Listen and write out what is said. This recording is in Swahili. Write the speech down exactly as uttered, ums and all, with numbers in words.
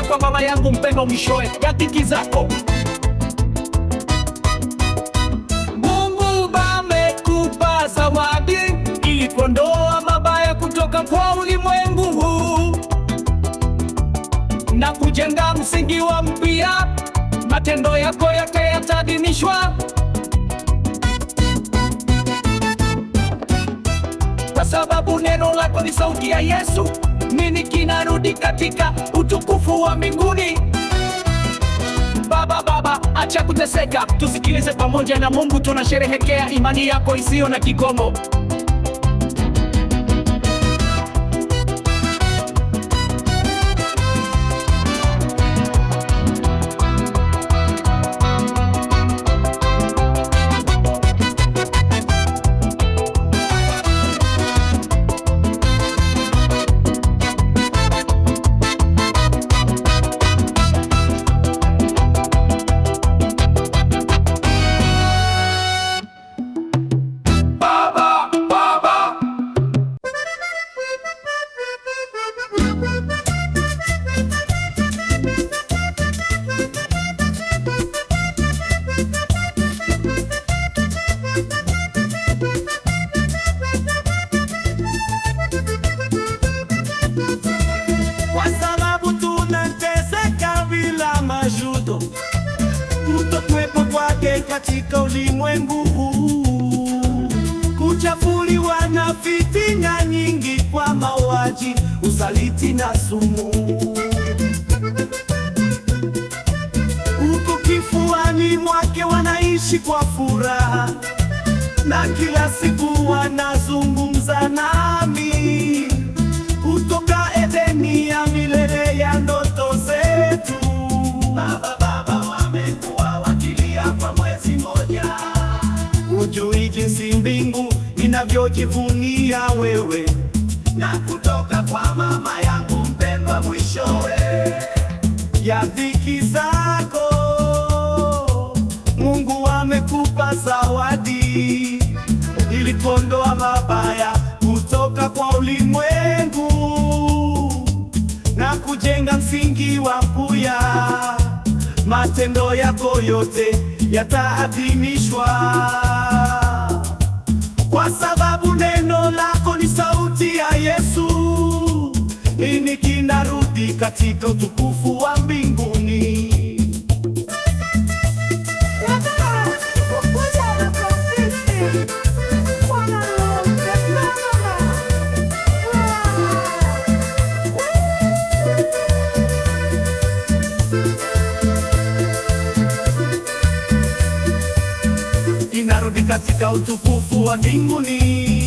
kwa Baba yangu mpendwa, mwishowe ya dhiki zako. Mungu amekupa zawadi ili kuondoa mabaya kutoka kwa ulimwengu huu na kujenga msingi wa mpya. Matendo yako yote yataadhimishwa, kwa sababu neno lako ni sauti ya Yesu. Mimi kinarudi katika utukufu wa mbinguni. Baba, Baba, acha kuteseka, tusikilize pamoja na Mungu, tunasherehekea imani yako isiyo na kikomo. Kutokuwepo kwake katika ulimwengu huu, kuchafuliwa na fitina nyingi kwa mauaji, usaliti na sumu. Huko kifuani mwake wanaishi kwa furaha, na kila siku wanazungumza nami kutoka Edeni ya milele ya ndoto zetu. Baba, Baba, wamekuwa wakilia kwa mwezi moja. Hujui jinsi mbingu inavyojivunia wewe, na kutoka kwa mama yangu mpendwa, mwishowe ya dhiki zako Mungu amekupa zawadi ili kuondoa mabaya kutoka kwa ulimwengu na kujenga msingi wa mpya. Matendo yako yote yataadhimishwa, kwa sababu neno lako ni sauti ya Yesu. Mimi kinarudi katika utukufu wa mbinguni. Inarudi katika utukufu wa mbinguni.